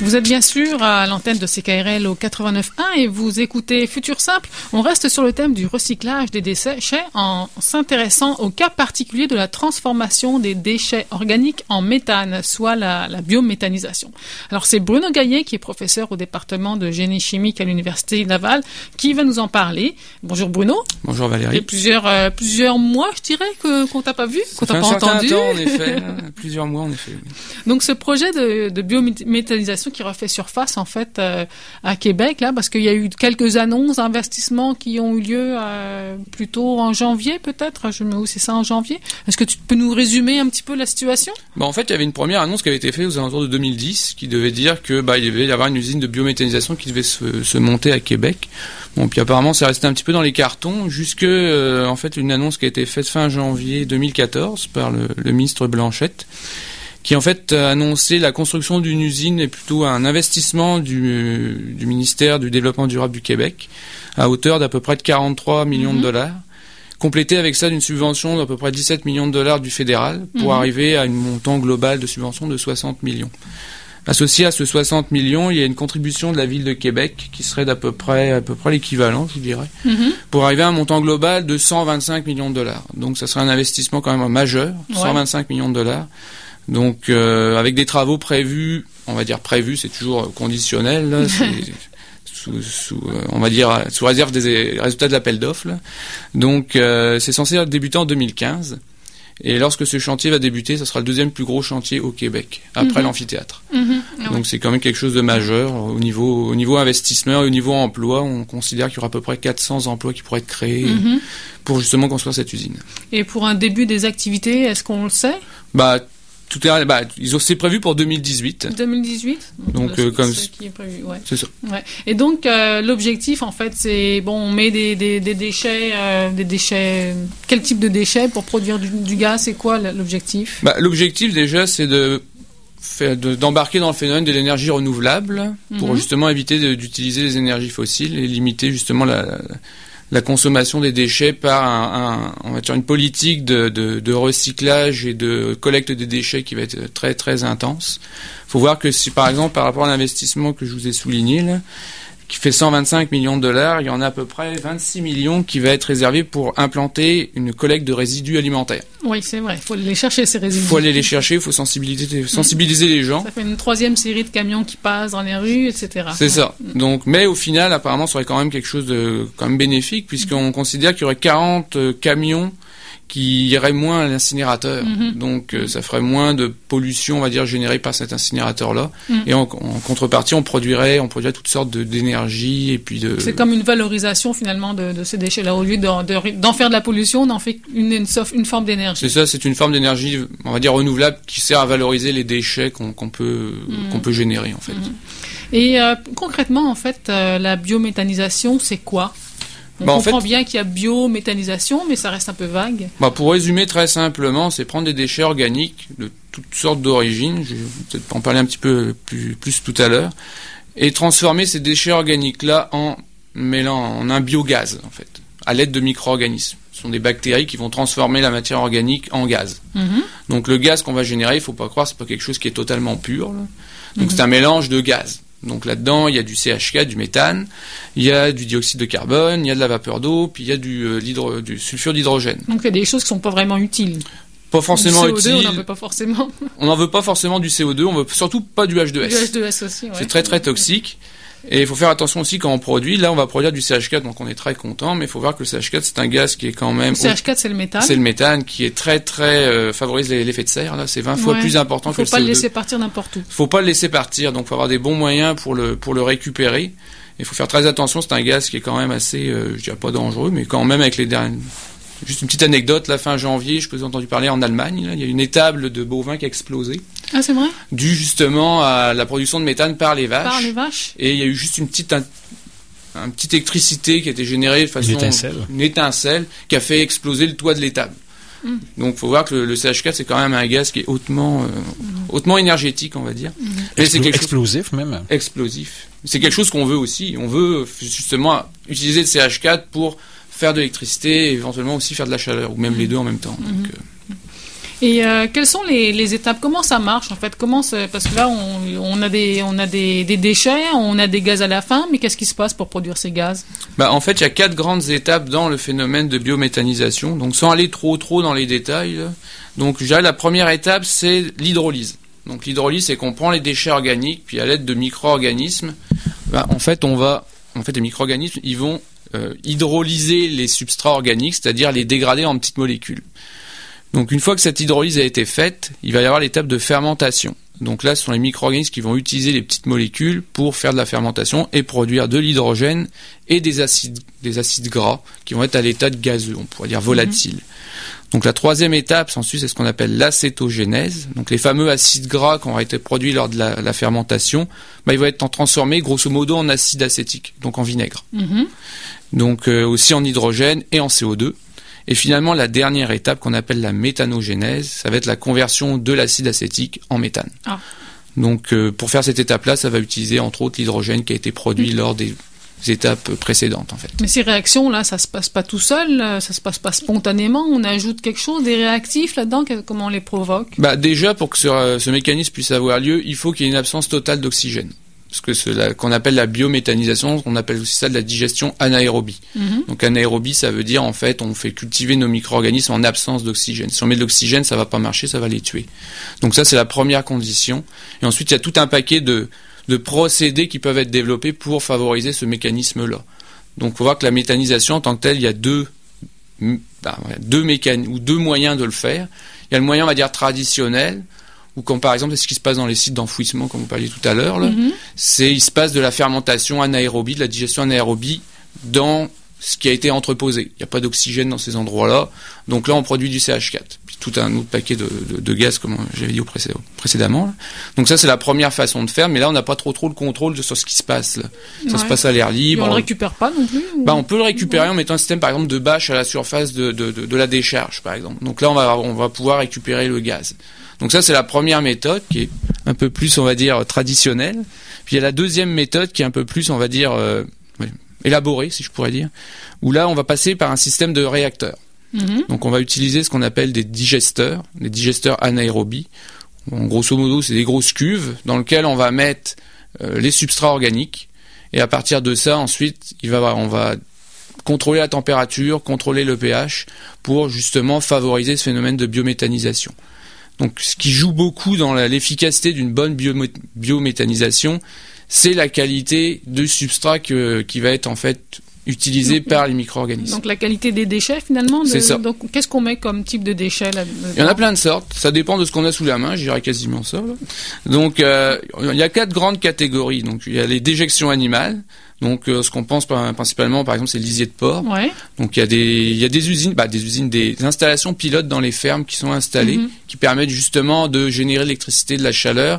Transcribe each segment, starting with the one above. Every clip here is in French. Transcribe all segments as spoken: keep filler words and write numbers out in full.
Vous êtes bien sûr à l'antenne de C K R L au quatre-vingt-neuf point un et vous écoutez Futur Simple. On reste sur le thème du recyclage des déchets en s'intéressant au cas particulier de la transformation des déchets organiques en méthane, soit la, la biométhanisation. Alors c'est Bruno Gaillet, qui est professeur au département de génie chimique à l'Université Laval, qui va nous en parler. Bonjour Bruno. Bonjour Valérie. Il y a plusieurs, euh, plusieurs mois, je dirais, que, qu'on t'a pas vu, qu'on t'a pas entendu. Ça fait un certain temps, en effet. Plusieurs mois, en effet. Oui. Donc ce projet de, de biométhanisation qui refait surface en fait euh, à Québec là, parce qu'il y a eu quelques annonces d'investissements qui ont eu lieu euh, plutôt en janvier peut-être. Je me où c'est ça en janvier. Est-ce que tu peux nous résumer un petit peu la situation? Bah en fait, il y avait une première annonce qui avait été faite aux alentours de deux mille dix, qui devait dire que bah il devait y avoir une usine de biométhanisation qui devait se, se monter à Québec. Bon, puis apparemment, c'est resté un petit peu dans les cartons, jusque euh, en fait une annonce qui a été faite fin janvier deux mille quatorze par le, le ministre Blanchette, qui en fait a annoncé la construction d'une usine et plutôt un investissement du, du ministère du Développement durable du Québec à hauteur d'à peu près de quarante-trois millions mmh. de dollars, complété avec ça d'une subvention d'à peu près dix-sept millions de dollars du fédéral pour mmh. arriver à un montant global de subvention de soixante millions. Associé à ce soixante millions, il y a une contribution de la ville de Québec qui serait d'à peu près, à peu près l'équivalent, je dirais, mmh. pour arriver à un montant global de cent vingt-cinq millions de dollars. Donc ça serait un investissement quand même majeur, ouais. cent vingt-cinq millions de dollars. Donc, euh, avec des travaux prévus, on va dire prévus, c'est toujours conditionnel, là, c'est sous, sous, euh, on va dire sous réserve des résultats de l'appel d'offres. Là. Donc, euh, c'est censé débuter en deux mille quinze. Et lorsque ce chantier va débuter, ça sera le deuxième plus gros chantier au Québec, après mmh. l'amphithéâtre. Mmh. Ah Donc, ouais. c'est quand même quelque chose de majeur au niveau, au niveau investissement et au niveau emploi. On considère qu'il y aura à peu près quatre cents emplois qui pourraient être créés mmh. pour justement construire cette usine. Et pour un début des activités, est-ce qu'on le sait? Bah, Tout est, bah, ils ont, c'est prévu pour deux mille dix-huit. deux mille dix-huit. Donc, euh, comme c'est ce qui est prévu, ouais. C'est ça. Ouais. Et donc, euh, l'objectif, en fait, c'est, bon, on met des, des, des déchets, euh, des déchets, quel type de déchets pour produire du, du gaz? C'est quoi l'objectif? Bah, l'objectif, déjà, c'est de, faire, de, d'embarquer dans le phénomène de l'énergie renouvelable pour mm-hmm. justement éviter de, d'utiliser les énergies fossiles et limiter justement la, la la consommation des déchets par un, un, on va dire une politique de, de, de recyclage et de collecte des déchets qui va être très très intense. Il faut voir que si par exemple par rapport à l'investissement que je vous ai souligné là, qui fait cent vingt-cinq millions de dollars, il y en a à peu près vingt-six millions qui va être réservé pour implanter une collecte de résidus alimentaires. Oui, c'est vrai. Il faut aller les chercher, ces résidus. Il faut aller les chercher, il faut sensibiliser, sensibiliser mmh. les gens. Ça fait une troisième série de camions qui passent dans les rues, et cetera. C'est ouais. ça. Donc, mais au final, apparemment, ça serait quand même quelque chose de quand même bénéfique, puisqu'on mmh. considère qu'il y aurait quarante euh, camions qui irait moins à l'incinérateur. Mm-hmm. Donc, euh, ça ferait moins de pollution, on va dire, générée par cet incinérateur-là. Mm. Et en, en contrepartie, on produirait, on produirait toutes sortes de, d'énergie et puis de... C'est comme une valorisation, finalement, de, de ces déchets-là. Au lieu d'en, de, d'en faire de la pollution, on en fait une, une, une forme d'énergie. C'est ça, c'est une forme d'énergie, on va dire, renouvelable qui sert à valoriser les déchets qu'on, qu'on peut, mm. qu'on peut générer, en fait. Mm. Et euh, concrètement, en fait, euh, la biométhanisation, c'est quoi ? On bah, comprend en fait, bien qu'il y a biométhanisation, mais ça reste un peu vague. Bah pour résumer très simplement, c'est prendre des déchets organiques de toutes sortes d'origines, je vais peut-être en parler un petit peu plus, plus tout à l'heure, et transformer ces déchets organiques-là en mêlant en un biogaz, en fait, à l'aide de micro-organismes. Ce sont des bactéries qui vont transformer la matière organique en gaz. Mm-hmm. Donc le gaz qu'on va générer, il ne faut pas croire, c'est pas quelque chose qui est totalement pur. Là. Donc mm-hmm. c'est un mélange de gaz. Donc là-dedans, il y a du C H quatre, du méthane, il y a du dioxyde de carbone, il y a de la vapeur d'eau, puis il y a du, euh, l'hydro, du sulfure d'hydrogène. Donc il y a des choses qui sont pas vraiment utiles. Pas forcément utiles. Du C O deux, utiles. On n'en veut pas forcément. On n'en veut pas forcément du C O deux, on veut surtout pas du H deux S. Du H deux S aussi, ouais. C'est très très toxique. Et il faut faire attention aussi quand on produit. Là, on va produire du C H quatre, donc on est très content. Mais il faut voir que le C H quatre, c'est un gaz qui est quand même... Le C H quatre, c'est le méthane. C'est le méthane qui est très très... Euh, favorise l'effet de serre. Là, c'est vingt fois ouais. plus important que le C O deux. Faut pas le laisser partir n'importe où. Faut pas le laisser partir. Donc, faut avoir des bons moyens pour le pour le récupérer. Il faut faire très attention. C'est un gaz qui est quand même assez, euh, je dirais pas dangereux, mais quand même avec les derniers... Juste une petite anecdote, la fin janvier, je peux vous entendu parler en Allemagne, là, il y a une étable de bovins qui a explosé. Ah, c'est vrai? Dû justement à la production de méthane par les vaches. Par les vaches? Et il y a eu juste une petite, un, une petite électricité qui a été générée de façon... Une étincelle. Une étincelle qui a fait exploser le toit de l'étable. Mm. Donc, il faut voir que le, le C H quatre, c'est quand même un gaz qui est hautement, euh, mm. hautement énergétique, on va dire. Mm. Mais Explo- c'est quelque explosif chose... même. Explosif. C'est quelque chose qu'on veut aussi. On veut justement utiliser le C H quatre pour faire de l'électricité et éventuellement aussi faire de la chaleur, ou même mmh. les deux en même temps. Donc, euh... Et euh, quelles sont les, les étapes? Comment ça marche en fait? Comment c'est... Parce que là, on, on a, des, on a des, des déchets, on a des gaz à la fin, mais qu'est-ce qui se passe pour produire ces gaz? Bah, en fait, il y a quatre grandes étapes dans le phénomène de biométhanisation. Donc, sans aller trop trop dans les détails, là. Donc, je dirais la première étape, c'est l'hydrolyse. Donc, l'hydrolyse, c'est qu'on prend les déchets organiques, puis à l'aide de micro-organismes, bah, en fait, on va, en fait, les micro-organismes, ils vont euh, hydrolyser les substrats organiques, c'est-à-dire les dégrader en petites molécules. Donc une fois que cette hydrolyse a été faite, il va y avoir l'étape de fermentation. Donc là, ce sont les micro-organismes qui vont utiliser les petites molécules pour faire de la fermentation et produire de l'hydrogène et des acides, des acides gras qui vont être à l'état de gazeux, on pourrait dire volatile. Mmh. Donc la troisième étape, ensuite, c'est ce qu'on appelle l'acétogénèse. Donc les fameux acides gras qui ont été produits lors de la, la fermentation, bah, ils vont être transformés grosso modo en acide acétique, donc en vinaigre. Mmh. Donc euh, aussi en hydrogène et en C O deux. Et finalement, la dernière étape qu'on appelle la méthanogénèse, ça va être la conversion de l'acide acétique en méthane. Ah. Donc, euh, pour faire cette étape-là, ça va utiliser entre autres l'hydrogène qui a été produit mmh. lors des étapes précédentes, en fait. Mais ces réactions-là, ça se passe pas tout seul, ça se passe pas spontanément. On ajoute quelque chose, des réactifs là-dedans. Comment on les provoque? Bah déjà, pour que ce, ce mécanisme puisse avoir lieu, il faut qu'il y ait une absence totale d'oxygène. Ce que cela, qu'on appelle la biométhanisation, on appelle aussi ça de la digestion anaérobie. Mm-hmm. Donc anaérobie, ça veut dire en fait on fait cultiver nos micro-organismes en absence d'oxygène. Si on met de l'oxygène, ça va pas marcher, ça va les tuer. Donc ça c'est la première condition. Et ensuite il y a tout un paquet de, de procédés qui peuvent être développés pour favoriser ce mécanisme-là. Donc il faut voir que la méthanisation en tant que telle, il y a deux, bah, deux mécanismes ou deux moyens de le faire. Il y a le moyen on va dire traditionnel, ou comme par exemple, c'est ce qui se passe dans les sites d'enfouissement, comme vous parliez tout à l'heure, là, mm-hmm. c'est il se passe de la fermentation anaérobie, de la digestion anaérobie dans ce qui a été entreposé. Il n'y a pas d'oxygène dans ces endroits-là, donc là on produit du C H quatre, puis tout un autre paquet de, de, de gaz, comme j'avais dit au précé- précédemment. Là. Donc ça c'est la première façon de faire, mais là on n'a pas trop trop le contrôle sur ce qui se passe. Là. Ça ouais. se passe à l'air libre. Et on le récupère pas non plus ou... bah, on peut le récupérer ouais. en mettant un système par exemple de bâche à la surface de, de, de, de la décharge, par exemple. Donc là on va, on va pouvoir récupérer le gaz. Donc ça, c'est la première méthode qui est un peu plus, on va dire, traditionnelle. Puis il y a la deuxième méthode qui est un peu plus, on va dire, euh, élaborée, si je pourrais dire, où là, on va passer par un système de réacteurs. Mm-hmm. Donc on va utiliser ce qu'on appelle des digesteurs, des digesteurs anaérobies. En grosso modo, c'est des grosses cuves dans lesquelles on va mettre euh, les substrats organiques. Et à partir de ça, ensuite, il va, on va contrôler la température, contrôler le pH pour justement favoriser ce phénomène de biométhanisation. Donc, ce qui joue beaucoup dans la, l'efficacité d'une bonne biomé- biométhanisation, c'est la qualité du substrat que, qui va être en fait utilisé donc, par les micro-organismes. Donc, la qualité des déchets finalement. De, c'est ça. Donc, qu'est-ce qu'on met comme type de déchets là? Il y en a plein de sortes. Ça dépend de ce qu'on a sous la main. Je dirais quasiment ça. Là. Donc, euh, il y a quatre grandes catégories. Donc, il y a les déjections animales. Donc, euh, ce qu'on pense par, principalement, par exemple, c'est le lisier de porc. Ouais. Donc, il y a des, il y a des usines, bah, des usines, des installations pilotes dans les fermes qui sont installées, mm-hmm. qui permettent justement de générer l'électricité, de la chaleur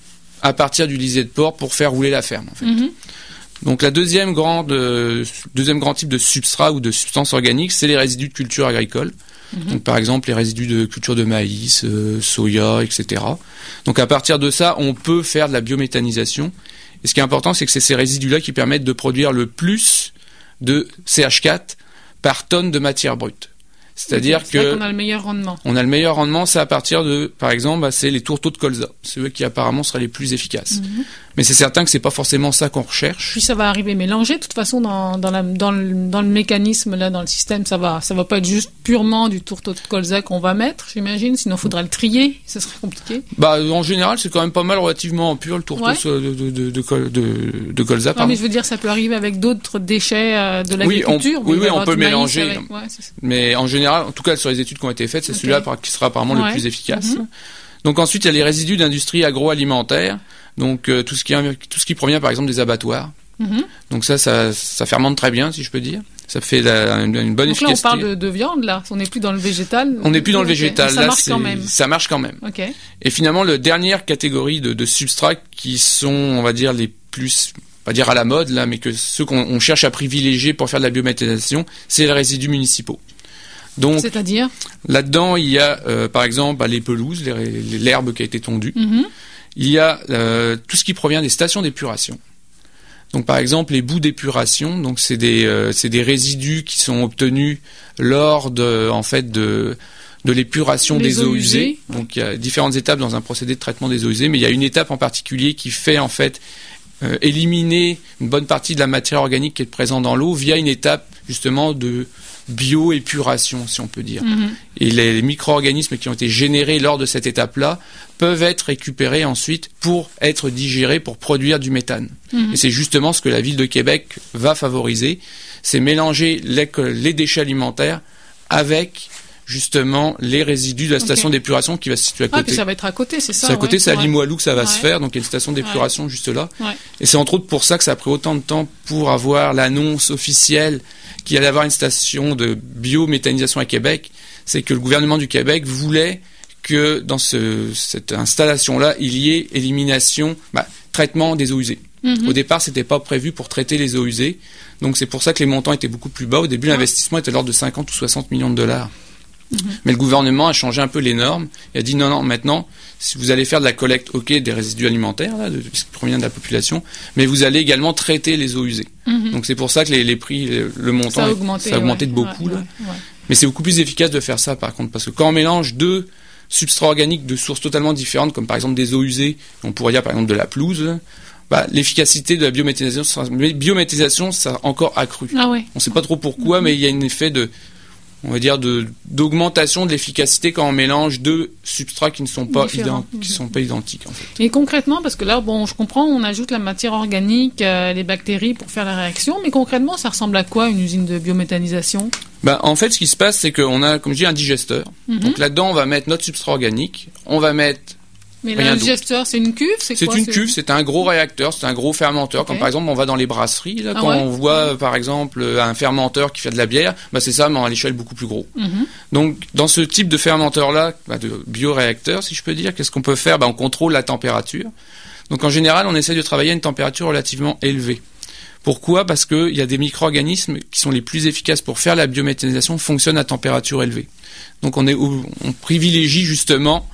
à partir du lisier de porc pour faire rouler la ferme, en fait. Mm-hmm. Donc, la deuxième grande, euh, deuxième grand type de substrat ou de substance organique, c'est les résidus de culture agricole. Mm-hmm. Donc, par exemple, les résidus de culture de maïs, euh, soya, et cetera. Donc, à partir de ça, on peut faire de la biométhanisation. Et ce qui est important, c'est que c'est ces résidus-là qui permettent de produire le plus de C H quatre par tonne de matière brute. C'est-à-dire c'est que vrai qu'on a le meilleur rendement. On a le meilleur rendement, c'est à partir de, par exemple, bah, c'est les tourteaux de colza. C'est eux qui apparemment seraient les plus efficaces. Mm-hmm. Mais c'est certain que c'est pas forcément ça qu'on recherche. Puis ça va arriver mélangé, de toute façon, dans, dans, la, dans, le, dans le mécanisme, là, dans le système, ça va, ça va pas être juste purement du tourteau de colza qu'on va mettre, j'imagine. Sinon, il faudra le trier. Ça serait compliqué. Bah, en général, c'est quand même pas mal relativement pur, le tourteau ouais. de, de, de, de, col, de, de colza. Non, mais je veux dire, ça peut arriver avec d'autres déchets euh, de l'agriculture. Oui, on, oui, oui, on peut mélanger. Avec... Ouais, mais en général, en tout cas, sur les études qui ont été faites, c'est okay. celui-là qui sera apparemment ouais. le plus efficace. Mm-hmm. Donc ensuite, il y a les résidus d'industrie agroalimentaire. Donc euh, tout ce qui tout ce qui provient par exemple des abattoirs. Mm-hmm. Donc ça, ça, ça fermente très bien, si je peux dire. Ça fait la, une, une bonne Donc efficacité. Donc là, on parle de, de viande, là. On n'est plus dans le végétal. On n'est plus dans le végétal. Okay. Ça là, marche c'est, quand même. Ça marche quand même. Okay. Et finalement, la dernière catégorie de, de substrats qui sont, on va dire, les plus, pas dire à la mode là, mais que ceux qu'on on cherche à privilégier pour faire de la biométhanisation, c'est les résidus municipaux. Donc, c'est-à-dire là-dedans, il y a, euh, par exemple, bah, les pelouses, les, les, l'herbe qui a été tondue. Mm-hmm. Il y a euh, tout ce qui provient des stations d'épuration. Donc, par exemple, les boues d'épuration. Donc, c'est des, euh, c'est des résidus qui sont obtenus lors de, en fait, de, de l'épuration Les des eaux eaux usées. usées. Donc il y a différentes étapes dans un procédé de traitement des eaux usées, mais il y a une étape en particulier qui fait en fait euh, éliminer une bonne partie de la matière organique qui est présente dans l'eau via une étape justement de bio-épuration, si on peut dire. Mmh. Et les, les micro-organismes qui ont été générés lors de cette étape-là peuvent être récupérés ensuite pour être digérés, pour produire du méthane. Mmh. Et c'est justement ce que la ville de Québec va favoriser, c'est mélanger les, les déchets alimentaires avec justement les résidus de la station okay. d'épuration qui va se situer à côté. Ah, puis ça va être à côté, c'est ça. C'est à côté, ouais. c'est à ouais. Limoilou que ça va ouais. se faire, donc il y a une station d'épuration ouais. juste là. Ouais. Et c'est entre autres pour ça que ça a pris autant de temps pour avoir l'annonce officielle qu'il allait avoir une station de biométhanisation à Québec. C'est que le gouvernement du Québec voulait que dans ce, cette installation-là, il y ait élimination, bah, traitement des eaux usées. Mm-hmm. Au départ, c'était pas prévu pour traiter les eaux usées, donc c'est pour ça que les montants étaient beaucoup plus bas. Au début, ouais. l'investissement était de l'ordre de cinquante ou soixante millions de dollars. Mmh. Mais le gouvernement a changé un peu les normes et a dit non, non, maintenant, si vous allez faire de la collecte, ok, des résidus alimentaires, là, de ce qui provient de la population, mais vous allez également traiter les eaux usées. Mmh. Donc c'est pour ça que les, les prix, le, le montant, ça a augmenté, ça a augmenté ouais, de beaucoup. ouais, là. Ouais, ouais. Mais c'est beaucoup plus efficace de faire ça par contre, parce que quand on mélange deux substrats organiques de sources totalement différentes, comme par exemple des eaux usées, on pourrait dire par exemple de la pelouse, bah, l'efficacité de la biométhanisation, biométhanisation, ça a encore accru. Ah ouais. On ne sait pas trop pourquoi, mmh. mais il y a un effet de on va dire de d'augmentation de l'efficacité quand on mélange deux substrats qui ne sont pas ident- qui sont pas identiques en fait. Et concrètement, parce que là bon je comprends, on ajoute la matière organique, euh, les bactéries pour faire la réaction, mais concrètement ça ressemble à quoi une usine de biométhanisation? Bah en fait ce qui se passe c'est qu'on a comme je dis un digesteur. Mm-hmm. Donc là-dedans on va mettre notre substrat organique, on va mettre Mais le digesteur, c'est une cuve, c'est, c'est quoi? une c'est... cuve, c'est un gros réacteur, c'est un gros fermenteur. Okay. Comme par exemple, on va dans les brasseries, là, ah quand ouais? on voit, ouais. par exemple, un fermenteur qui fait de la bière, bah c'est ça, mais à l'échelle beaucoup plus gros. Mm-hmm. Donc, dans ce type de fermenteur-là, bah, de bioréacteur, si je peux dire, qu'est-ce qu'on peut faire? Bah, on contrôle la température. Donc, en général, on essaie de travailler à une température relativement élevée. Pourquoi? Parce qu'il y a des micro-organismes qui sont les plus efficaces pour faire la biométhanisation, fonctionnent à température élevée. Donc, on, est, on privilégie justement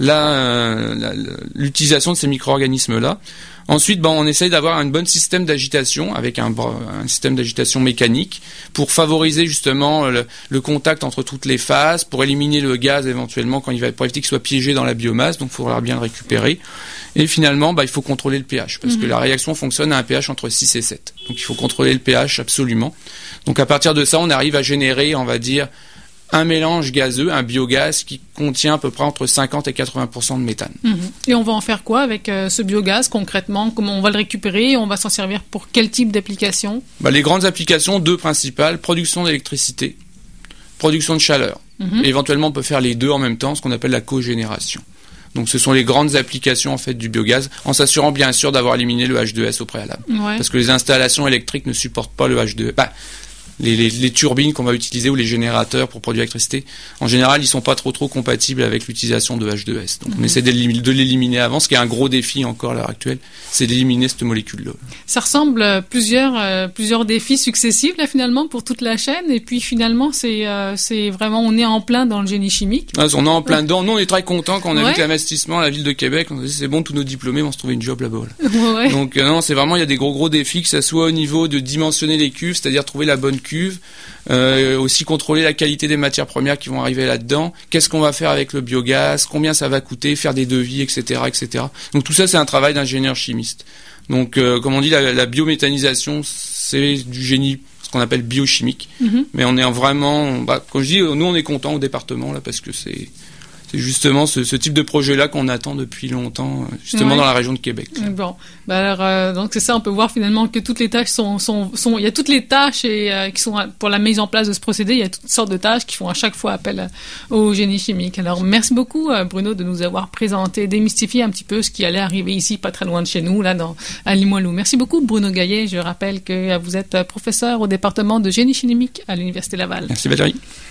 La, la, l'utilisation de ces micro-organismes-là. Ensuite, ben, on essaye d'avoir un bon système d'agitation avec un, un système d'agitation mécanique pour favoriser justement le, le contact entre toutes les phases, pour éliminer le gaz éventuellement quand il va, pour éviter qu'il soit piégé dans la biomasse, donc il faudra bien le récupérer. Et finalement, ben, il faut contrôler le pH parce mmh. que la réaction fonctionne à un pH entre six et sept. Donc il faut contrôler le pH absolument. Donc à partir de ça, on arrive à générer, on va dire, un mélange gazeux, un biogaz qui contient à peu près entre cinquante et quatre-vingts pour cent de méthane. Mmh. Et on va en faire quoi avec euh, ce biogaz concrètement? Comment on va le récupérer? On va s'en servir pour quel type d'application? Bah, les grandes applications, deux principales, production d'électricité, production de chaleur. Mmh. Et éventuellement, on peut faire les deux en même temps, ce qu'on appelle la cogénération. Donc ce sont les grandes applications en fait du biogaz, en s'assurant bien sûr d'avoir éliminé le H deux S au préalable. Ouais. Parce que les installations électriques ne supportent pas le H deux S. Bah, Les, les, les turbines qu'on va utiliser ou les générateurs pour produire l'électricité, en général, ils sont pas trop trop compatibles avec l'utilisation de H deux S. Donc, mmh. on essaie de l'éliminer avant, ce qui est un gros défi encore à l'heure actuelle, c'est d'éliminer cette molécule-là. Ça ressemble à plusieurs, euh, plusieurs défis successifs, là, finalement, pour toute la chaîne. Et puis, finalement, c'est, euh, c'est vraiment, on est en plein dans le génie chimique. Ah, on est en plein dedans. Nous, on est très contents quand on a ouais. vu que l'investissement à la ville de Québec, on a dit, c'est bon, tous nos diplômés vont se trouver une job là-bas. Là. Ouais, ouais. Donc, euh, non, c'est vraiment, il y a des gros gros défis, que ça soit au niveau de dimensionner les cuves, c'est-à-dire trouver la bonne cuve, euh, aussi contrôler la qualité des matières premières qui vont arriver là-dedans, qu'est-ce qu'on va faire avec le biogaz, combien ça va coûter, faire des devis, et cetera, et cetera. Donc tout ça, c'est un travail d'ingénieur chimiste. Donc, euh, comme on dit, la, la biométhanisation, c'est du génie, ce qu'on appelle biochimique. Mm-hmm. Mais on est vraiment, bah, comme je dis, nous on est contents au département là parce que c'est C'est justement ce, ce type de projet-là qu'on attend depuis longtemps, justement ouais. dans la région de Québec. Bon, bah alors euh, donc c'est ça, on peut voir finalement que toutes les tâches sont, sont, sont il y a toutes les tâches et euh, qui sont pour la mise en place de ce procédé, il y a toutes sortes de tâches qui font à chaque fois appel au génie chimique. Alors merci beaucoup euh, Bruno de nous avoir présenté, démystifié un petit peu ce qui allait arriver ici, pas très loin de chez nous, là dans à Limoilou. Merci beaucoup Bruno Gaillet. Je rappelle que vous êtes professeur au département de génie chimique à l'Université Laval. Merci Valérie.